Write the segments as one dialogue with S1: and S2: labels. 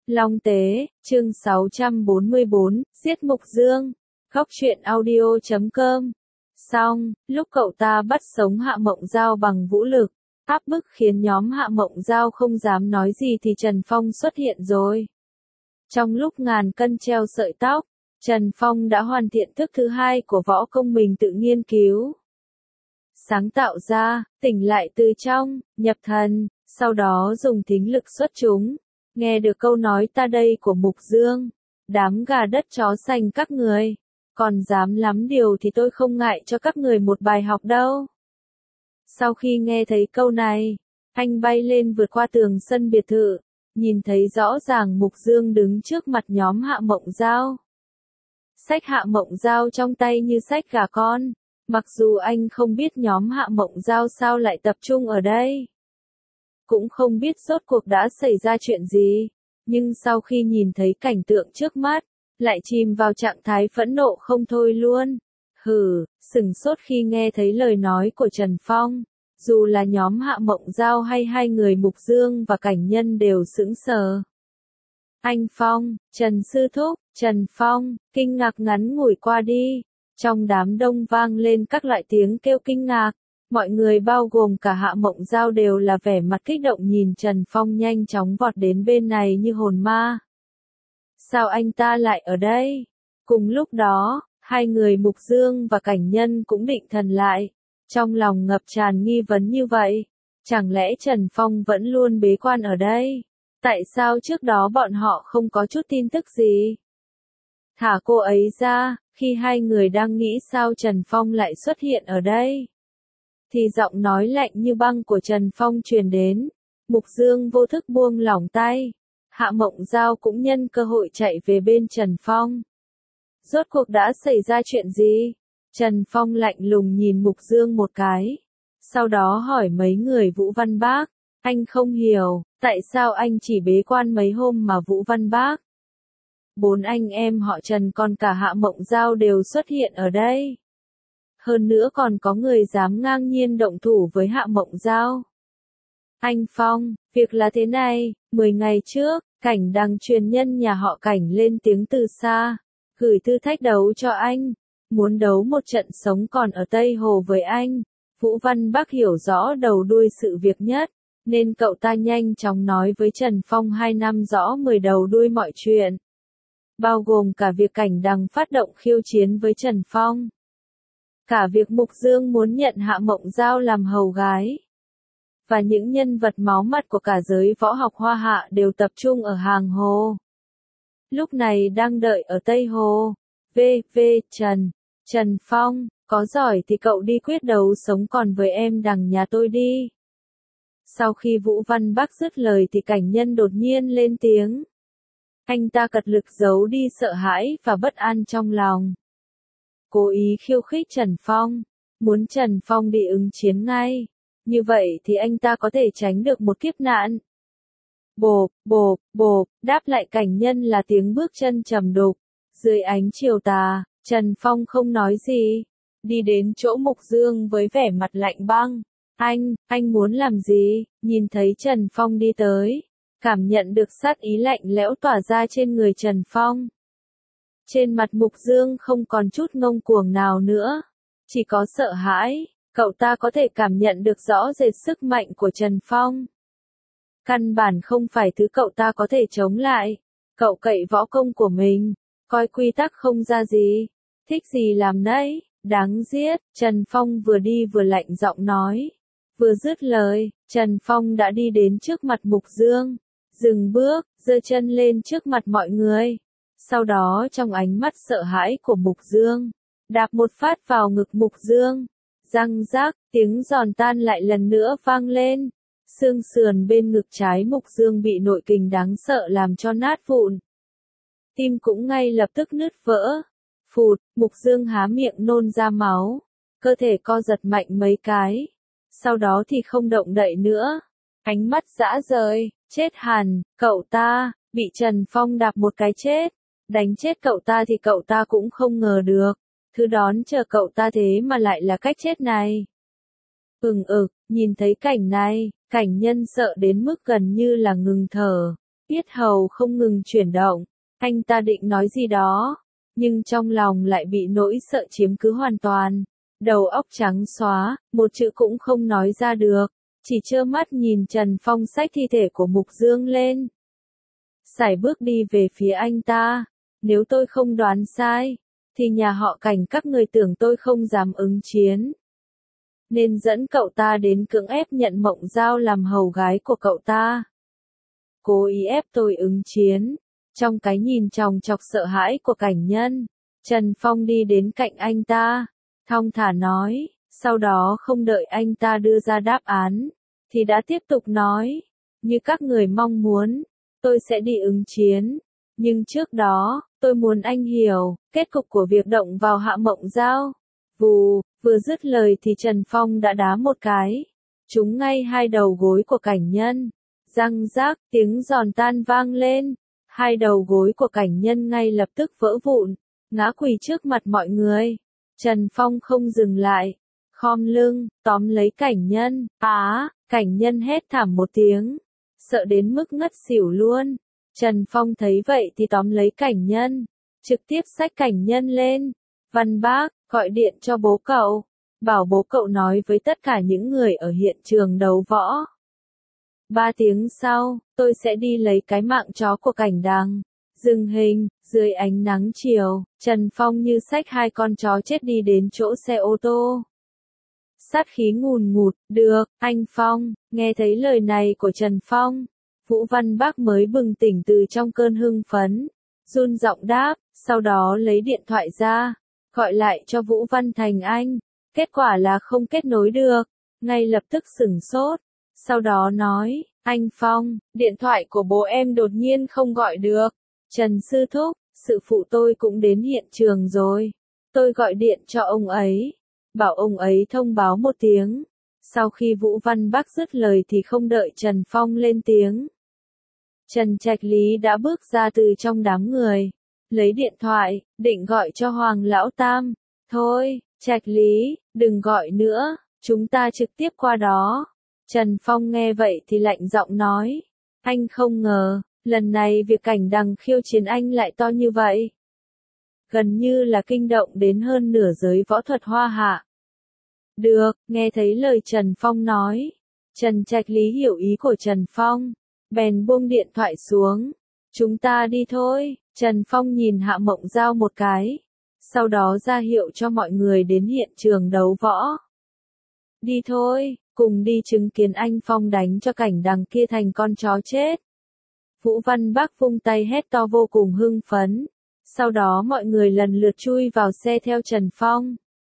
S1: Long Tế, chương 644, giết Mục Dương. Góc truyện audio.com. Xong, lúc cậu ta bắt sống Hạ Mộng Giao bằng vũ lực, áp bức khiến nhóm Hạ Mộng Giao không dám nói gì thì Trần Phong xuất hiện rồi. Trong lúc ngàn cân treo sợi tóc, Trần Phong đã hoàn thiện thức thứ hai của võ công mình tự nghiên cứu. Sáng tạo ra, tỉnh lại từ trong, nhập thần, sau đó dùng thính lực xuất chúng. Nghe được câu nói ta đây của Mục Dương, đám gà đất chó xanh các người, còn dám lắm điều thì tôi không ngại cho các người một bài học đâu. Sau khi nghe thấy câu này, anh bay lên vượt qua tường sân biệt thự, nhìn thấy rõ ràng Mục Dương đứng trước mặt nhóm Hạ Mộng Giao. Xách Hạ Mộng Giao trong tay như xách gà con, mặc dù anh không biết nhóm Hạ Mộng Giao sao lại tập trung ở đây. Cũng không biết rốt cuộc đã xảy ra chuyện gì, nhưng sau khi nhìn thấy cảnh tượng trước mắt, lại chìm vào trạng thái phẫn nộ không thôi luôn. Sửng sốt khi nghe thấy lời nói của Trần Phong, dù là nhóm Hạ Mộng Giao hay hai người Mục Dương và Cảnh Nhân đều sững sờ. Anh Phong, Trần Sư Thúc, Trần Phong, kinh ngạc ngắn ngủi qua đi, trong đám đông vang lên các loại tiếng kêu kinh ngạc. Mọi người bao gồm cả Hạ Mộng Giao đều là vẻ mặt kích động nhìn Trần Phong nhanh chóng vọt đến bên này như hồn ma. Sao anh ta lại ở đây? Cùng lúc đó, hai người Mục Dương và Cảnh Nhân cũng định thần lại, trong lòng ngập tràn nghi vấn như vậy. Chẳng lẽ Trần Phong vẫn luôn bế quan ở đây? Tại sao trước đó bọn họ không có chút tin tức gì? Thả cô ấy ra, khi hai người đang nghĩ sao Trần Phong lại xuất hiện ở đây, thì giọng nói lạnh như băng của Trần Phong truyền đến. Mục Dương vô thức buông lỏng tay. Hạ Mộng Giao cũng nhân cơ hội chạy về bên Trần Phong. Rốt cuộc đã xảy ra chuyện gì? Trần Phong lạnh lùng nhìn Mục Dương một cái. Sau đó hỏi mấy người Vũ Văn Bác. Anh không hiểu, tại sao anh chỉ bế quan mấy hôm mà Vũ Văn Bác, 4 anh em họ Trần còn cả Hạ Mộng Giao đều xuất hiện ở đây. Hơn nữa còn có người dám ngang nhiên động thủ với Hạ Mộng Giao. Anh Phong, việc là thế này, 10 ngày trước, Cảnh Đằng truyền nhân nhà họ Cảnh lên tiếng từ xa, gửi thư thách đấu cho anh, muốn đấu một trận sống còn ở Tây Hồ với anh. Vũ Văn Bắc hiểu rõ đầu đuôi sự việc nhất, nên cậu ta nhanh chóng nói với Trần Phong 2 năm rõ 10 đầu đuôi mọi chuyện, bao gồm cả việc Cảnh Đằng phát động khiêu chiến với Trần Phong. Cả việc Mục Dương muốn nhận Hạ Mộng Giao làm hầu gái. Và những nhân vật máu mặt của cả giới võ học Hoa Hạ đều tập trung ở Hàng Hồ. Lúc này đang đợi ở Tây Hồ. Trần Phong, có giỏi thì cậu đi quyết đấu sống còn với em Đằng nhà tôi đi. Sau khi Vũ Văn Bắc dứt lời thì Cảnh Nhân đột nhiên lên tiếng. Anh ta cật lực giấu đi sợ hãi và bất an trong lòng. Cố ý khiêu khích Trần Phong, muốn Trần Phong đi ứng chiến ngay, như vậy thì anh ta có thể tránh được một kiếp nạn. Bộp, đáp lại Cảnh Nhân là tiếng bước chân trầm đục. Dưới ánh chiều tà, Trần Phong không nói gì, đi đến chỗ Mục Dương với vẻ mặt lạnh băng. Anh muốn làm gì? Nhìn thấy Trần Phong đi tới, cảm nhận được sát ý lạnh lẽo tỏa ra trên người Trần Phong. Trên mặt Mục Dương không còn chút ngông cuồng nào nữa, chỉ có sợ hãi. Cậu ta có thể cảm nhận được rõ rệt sức mạnh của Trần Phong. Căn bản không phải thứ cậu ta có thể chống lại. Cậu cậy võ công của mình, coi quy tắc không ra gì, thích gì làm nấy, đáng giết. Trần Phong vừa đi vừa lạnh giọng nói. Vừa dứt lời, Trần Phong đã đi đến trước mặt Mục Dương, dừng bước, giơ chân lên trước mặt mọi người. Sau đó trong ánh mắt sợ hãi của Mục Dương, đạp một phát vào ngực Mục Dương. Răng rác, tiếng giòn tan lại lần nữa vang lên. Xương sườn bên ngực trái Mục Dương bị nội kình đáng sợ làm cho nát vụn. Tim cũng ngay lập tức nứt vỡ. Phụt, Mục Dương há miệng nôn ra máu. Cơ thể co giật mạnh mấy cái. Sau đó thì không động đậy nữa. Ánh mắt dã rời, chết hẳn, cậu ta, bị Trần Phong đạp một cái chết. Đánh chết cậu ta thì cậu ta cũng không ngờ được. Thứ đón chờ cậu ta thế mà lại là cách chết này. Nhìn thấy cảnh này, Cảnh Nhân sợ đến mức gần như là ngừng thở. Yết hầu không ngừng chuyển động, anh ta định nói gì đó, nhưng trong lòng lại bị nỗi sợ chiếm cứ hoàn toàn. Đầu óc trắng xóa, một chữ cũng không nói ra được, chỉ trơ mắt nhìn Trần Phong xách thi thể của Mục Dương lên. Sải bước đi về phía anh ta. Nếu tôi không đoán sai, thì nhà họ Cảnh các người tưởng tôi không dám ứng chiến, nên dẫn cậu ta đến cưỡng ép nhận Mộng Giao làm hầu gái của cậu ta. Cố ý ép tôi ứng chiến. Trong cái nhìn tròng trọc sợ hãi của Cảnh Nhân, Trần Phong đi đến cạnh anh ta, thong thả nói, sau đó không đợi anh ta đưa ra đáp án, thì đã tiếp tục nói, như các người mong muốn, tôi sẽ đi ứng chiến. Nhưng trước đó, tôi muốn anh hiểu, kết cục của việc động vào Hạ Mộng Giao. Vù, vừa dứt lời thì Trần Phong đã đá một cái, trúng ngay hai đầu gối của Cảnh Nhân. Răng rác, tiếng giòn tan vang lên, hai đầu gối của Cảnh Nhân ngay lập tức vỡ vụn, ngã quỳ trước mặt mọi người. Trần Phong không dừng lại, khom lưng, tóm lấy Cảnh Nhân. Cảnh Nhân hét thảm một tiếng, sợ đến mức ngất xỉu luôn. Trần Phong thấy vậy thì tóm lấy Cảnh Nhân, trực tiếp xách Cảnh Nhân lên. Văn Bác, gọi điện cho bố cậu, bảo bố cậu nói với tất cả những người ở hiện trường đấu võ. 3 tiếng sau, tôi sẽ đi lấy cái mạng chó của Cảnh Đằng. Dừng hình, dưới ánh nắng chiều, Trần Phong như xách hai con chó chết đi đến chỗ xe ô tô. Sát khí ngùn ngụt, được, anh Phong, nghe thấy lời này của Trần Phong. Vũ Văn Bác mới bừng tỉnh từ trong cơn hưng phấn, run giọng đáp, sau đó lấy điện thoại ra, gọi lại cho Vũ Văn Thành Anh. Kết quả là không kết nối được, ngay lập tức sửng sốt, sau đó nói, anh Phong, điện thoại của bố em đột nhiên không gọi được. Trần Sư Thúc, sự phụ tôi cũng đến hiện trường rồi. Tôi gọi điện cho ông ấy, bảo ông ấy thông báo một tiếng. Sau khi Vũ Văn Bác dứt lời thì không đợi Trần Phong lên tiếng, Trần Trạch Lý đã bước ra từ trong đám người, lấy điện thoại, định gọi cho Hoàng Lão Tam. Thôi, Trạch Lý, đừng gọi nữa, chúng ta trực tiếp qua đó. Trần Phong nghe vậy thì lạnh giọng nói, anh không ngờ, lần này việc Cảnh Đằng khiêu chiến anh lại to như vậy. Gần như là kinh động đến hơn nửa giới võ thuật Hoa Hạ. Được, nghe thấy lời Trần Phong nói, Trần Trạch Lý hiểu ý của Trần Phong, bèn buông điện thoại xuống. Chúng ta đi thôi. Trần Phong nhìn Hạ Mộng Giao một cái, sau đó ra hiệu cho mọi người đến hiện trường đấu võ. Đi thôi, cùng đi chứng kiến anh Phong đánh cho Cảnh Đằng kia thành con chó chết. Vũ Văn Bác vung tay hét to vô cùng hưng phấn. Sau đó mọi người lần lượt chui vào xe theo Trần Phong.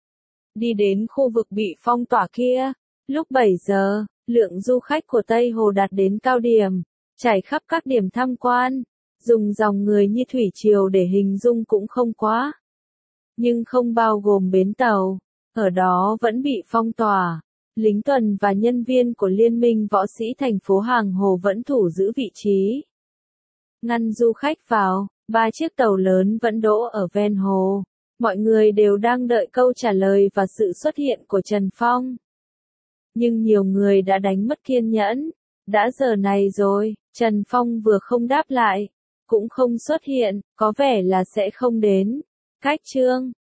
S1: Đi đến khu vực bị phong tỏa kia. Lúc 7 giờ, lượng du khách của Tây Hồ đạt đến cao điểm, trải khắp các điểm tham quan. Dùng dòng người như thủy triều để hình dung cũng không quá. Nhưng không bao gồm bến tàu. Ở đó vẫn bị phong tỏa. Lính tuần và nhân viên của Liên minh võ sĩ thành phố Hàng Hồ vẫn thủ giữ vị trí, ngăn du khách vào. 3 chiếc tàu lớn vẫn đỗ ở ven hồ. Mọi người đều đang đợi câu trả lời và sự xuất hiện của Trần Phong. Nhưng nhiều người đã đánh mất kiên nhẫn. Đã giờ này rồi, Trần Phong vừa không đáp lại, cũng không xuất hiện, có vẻ là sẽ không đến. Cách chương